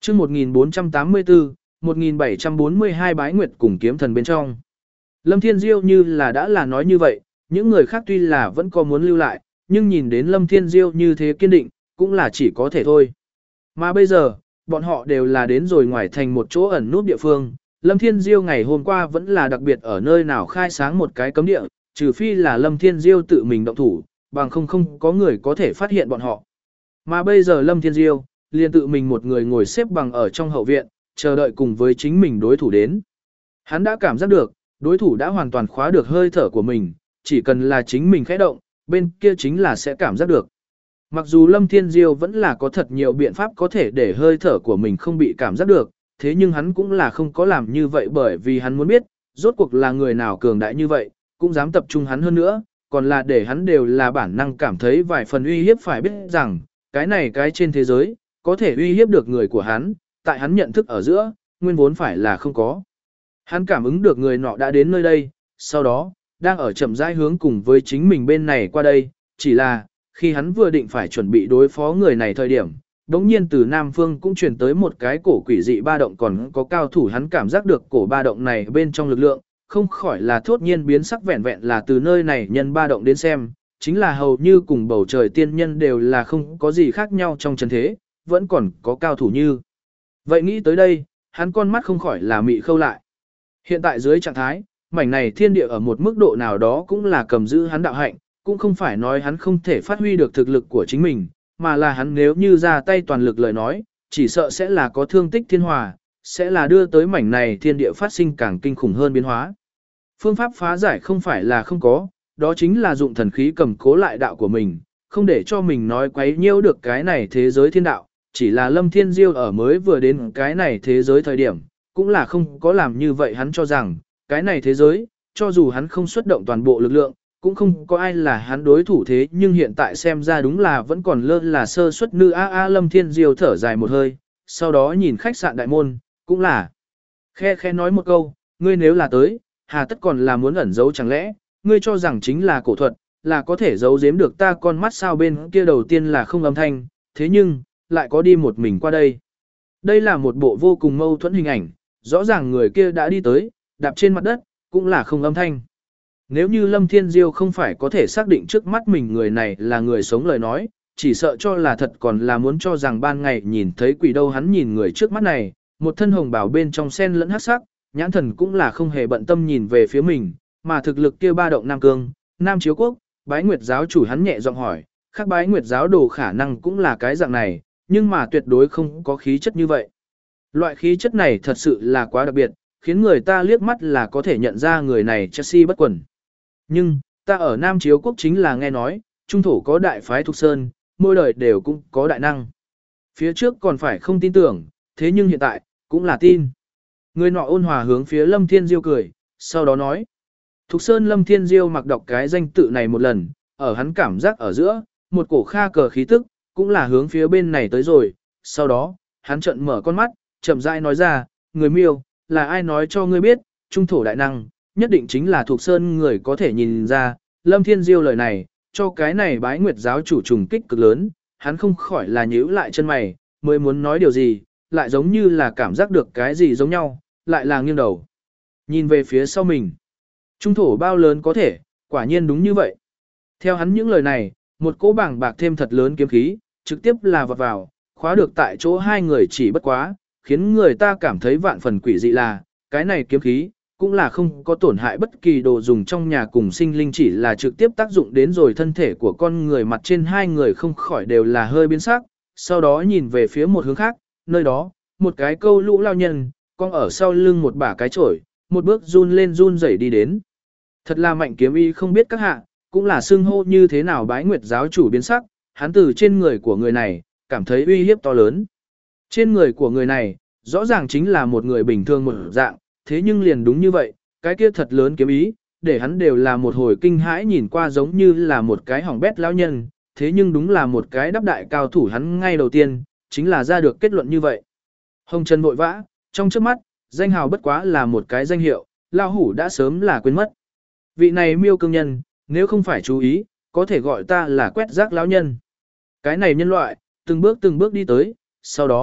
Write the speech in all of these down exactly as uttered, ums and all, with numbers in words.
chương một nghìn bốn trăm tám mươi tư, một nghìn bảy trăm bốn mươi hai bái nguyệt cùng kiếm thần bên trong. Lâm Thiên Diêu như là đã là nói như vậy, những người khác tuy là vẫn có muốn lưu lại, nhưng nhìn đến Lâm Thiên Diêu như thế kiên định, cũng là chỉ có thể thôi. Mà bây giờ, bọn họ đều là đến rồi ngoài thành một chỗ ẩn nút địa phương. Lâm Thiên Diêu ngày hôm qua vẫn là đặc biệt ở nơi nào khai sáng một cái cấm địa, trừ phi là Lâm Thiên Diêu tự mình động thủ, bằng không không có người có thể phát hiện bọn họ. Mà bây giờ Lâm Thiên Diêu, liền tự mình một người ngồi xếp bằng ở trong hậu viện, chờ đợi cùng với chính mình đối thủ đến. Hắn đã cảm giác được, đối thủ đã hoàn toàn khóa được hơi thở của mình, chỉ cần là chính mình khẽ động, bên kia chính là sẽ cảm giác được. Mặc dù Lâm Thiên Diêu vẫn là có thật nhiều biện pháp có thể để hơi thở của mình không bị cảm giác được, thế nhưng hắn cũng là không có làm như vậy bởi vì hắn muốn biết, rốt cuộc là người nào cường đại như vậy, cũng dám tập trung hắn hơn nữa, còn là để hắn đều là bản năng cảm thấy vài phần uy hiếp phải biết rằng, cái này cái trên thế giới, có thể uy hiếp được người của hắn, tại hắn nhận thức ở giữa, nguyên vốn phải là không có. Hắn cảm ứng được người nọ đã đến nơi đây, sau đó, đang ở chậm rãi hướng cùng với chính mình bên này qua đây, chỉ là, khi hắn vừa định phải chuẩn bị đối phó người này thời điểm, đống nhiên từ Nam Phương cũng truyền tới một cái cổ quỷ dị ba động còn có cao thủ hắn cảm giác được cổ ba động này bên trong lực lượng, không khỏi là thốt nhiên biến sắc vẹn vẹn là từ nơi này nhân ba động đến xem, chính là hầu như cùng bầu trời tiên nhân đều là không có gì khác nhau trong chân thế, vẫn còn có cao thủ như. Vậy nghĩ tới đây, hắn con mắt không khỏi là mị khâu lại. Hiện tại dưới trạng thái, mảnh này thiên địa ở một mức độ nào đó cũng là cầm giữ hắn đạo hạnh, cũng không phải nói hắn không thể phát huy được thực lực của chính mình, mà là hắn nếu như ra tay toàn lực lời nói, chỉ sợ sẽ là có thương tích thiên hòa, sẽ là đưa tới mảnh này thiên địa phát sinh càng kinh khủng hơn biến hóa. Phương pháp phá giải không phải là không có, đó chính là dụng thần khí cầm cố lại đạo của mình, không để cho mình nói quấy nhiễu được cái này thế giới thiên đạo, chỉ là Lâm Thiên Diêu ở mới vừa đến cái này thế giới thời điểm, cũng là không có làm như vậy hắn cho rằng, cái này thế giới, cho dù hắn không xuất động toàn bộ lực lượng, cũng không có ai là hắn đối thủ thế nhưng hiện tại xem ra đúng là vẫn còn lơ là sơ suất nữ a a Lâm Thiên Diêu thở dài một hơi, sau đó nhìn khách sạn đại môn, cũng là khe khe nói một câu, ngươi nếu là tới, hà tất còn là muốn ẩn giấu chẳng lẽ, ngươi cho rằng chính là cổ thuật, là có thể giấu giếm được ta con mắt sao bên kia đầu tiên là không âm thanh, thế nhưng, lại có đi một mình qua đây. Đây là một bộ vô cùng mâu thuẫn hình ảnh, rõ ràng người kia đã đi tới, đạp trên mặt đất, cũng là không âm thanh. Nếu như Lâm Thiên Diêu không phải có thể xác định trước mắt mình người này là người sống lời nói, chỉ sợ cho là thật còn là muốn cho rằng ban ngày nhìn thấy quỷ đâu hắn nhìn người trước mắt này, một thân hồng bảo bên trong sen lẫn hắc sắc, nhãn thần cũng là không hề bận tâm nhìn về phía mình, mà thực lực kia ba động Nam Cương, Nam Chiếu Quốc, Bái Nguyệt giáo chủ hắn nhẹ giọng hỏi, khác Bái Nguyệt giáo đồ khả năng cũng là cái dạng này, nhưng mà tuyệt đối không có khí chất như vậy. Loại khí chất này thật sự là quá đặc biệt, khiến người ta liếc mắt là có thể nhận ra người này Chelsea bất quần. Nhưng, ta ở Nam Chiếu Quốc chính là nghe nói, trung thổ có đại phái Thục Sơn, mỗi đời đều cũng có đại năng. Phía trước còn phải không tin tưởng, thế nhưng hiện tại, cũng là tin. Người nọ ôn hòa hướng phía Lâm Thiên Diêu cười, sau đó nói. Thục Sơn Lâm Thiên Diêu mặc đọc cái danh tự này một lần, ở hắn cảm giác ở giữa, một cổ kha cờ khí tức, cũng là hướng phía bên này tới rồi. Sau đó, hắn trợn mở con mắt, chậm rãi nói ra, người miêu, là ai nói cho ngươi biết, trung thổ đại năng, nhất định chính là Thục Sơn người có thể nhìn ra, Lâm Thiên Diêu lời này, cho cái này Bái Nguyệt giáo chủ trùng kích cực lớn, hắn không khỏi là nhíu lại chân mày, mới muốn nói điều gì, lại giống như là cảm giác được cái gì giống nhau, lại là nghiêng đầu. Nhìn về phía sau mình, trung thổ bao lớn có thể, quả nhiên đúng như vậy. Theo hắn những lời này, một cỗ bảng bạc thêm thật lớn kiếm khí, trực tiếp là vọt vào, khóa được tại chỗ hai người chỉ bất quá, khiến người ta cảm thấy vạn phần quỷ dị là, cái này kiếm khí, cũng là không có tổn hại bất kỳ đồ dùng trong nhà cùng sinh linh chỉ là trực tiếp tác dụng đến rồi thân thể của con người mặt trên hai người không khỏi đều là hơi biến sắc, sau đó nhìn về phía một hướng khác, nơi đó, một cái câu lũ lao nhân, con ở sau lưng một bả cái chổi, một bước run lên run rẩy đi đến. Thật là mạnh kiếm y không biết các hạ, cũng là xưng hô như thế nào Bái Nguyệt giáo chủ biến sắc, hắn từ trên người của người này, cảm thấy uy hiếp to lớn. Trên người của người này, rõ ràng chính là một người bình thường một dạng, thế nhưng liền đúng như vậy, cái kia thật lớn kiếm ý, để hắn đều là một hồi kinh hãi nhìn qua giống như là một cái hỏng bét lão nhân, thế nhưng đúng là một cái đắp đại cao thủ hắn ngay đầu tiên, chính là ra được kết luận như vậy. Hồng Trần vội vã, trong trước mắt, danh hào bất quá là một cái danh hiệu, lao hủ đã sớm là quên mất. Vị này miêu cương nhân, nếu không phải chú ý, có thể gọi ta là quét rác lão nhân. Cái này nhân loại, từng bước từng bước đi tới, sau đó,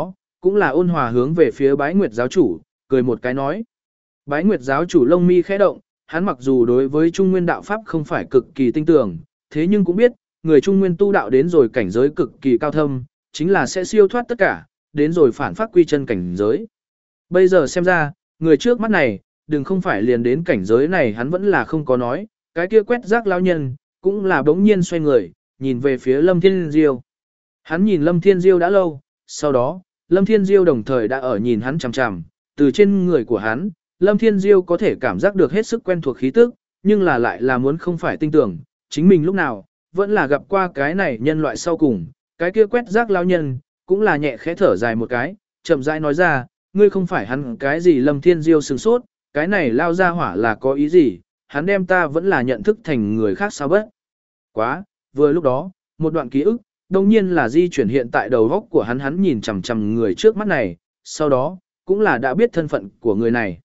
cũng là ôn hòa hướng về phía Bái Nguyệt giáo chủ, cười một cái nói. Bái Nguyệt giáo chủ lông mi khẽ động, hắn mặc dù đối với Trung Nguyên đạo pháp không phải cực kỳ tinh tưởng, thế nhưng cũng biết, người Trung Nguyên tu đạo đến rồi cảnh giới cực kỳ cao thâm, chính là sẽ siêu thoát tất cả, đến rồi phản phát quy chân cảnh giới. Bây giờ xem ra, người trước mắt này, đừng không phải liền đến cảnh giới này hắn vẫn là không có nói, cái kia quét rác lao nhân, cũng là bỗng nhiên xoay người, nhìn về phía Lâm Thiên Diêu. Hắn nhìn Lâm Thiên Diêu đã lâu, sau đó, Lâm Thiên Diêu đồng thời đã ở nhìn hắn chằm chằm, từ trên người của hắn, Lâm Thiên Diêu có thể cảm giác được hết sức quen thuộc khí tức, nhưng là lại là muốn không phải tin tưởng, chính mình lúc nào, vẫn là gặp qua cái này nhân loại sau cùng, cái kia quét rác lao nhân, cũng là nhẹ khẽ thở dài một cái, chậm rãi nói ra, ngươi không phải hắn cái gì Lâm Thiên Diêu sừng sốt, cái này lao ra hỏa là có ý gì, hắn đem ta vẫn là nhận thức thành người khác sao bất. Quá, vừa lúc đó, một đoạn ký ức, đồng nhiên là di chuyển hiện tại đầu góc của hắn hắn nhìn chằm chằm người trước mắt này, sau đó, cũng là đã biết thân phận của người này.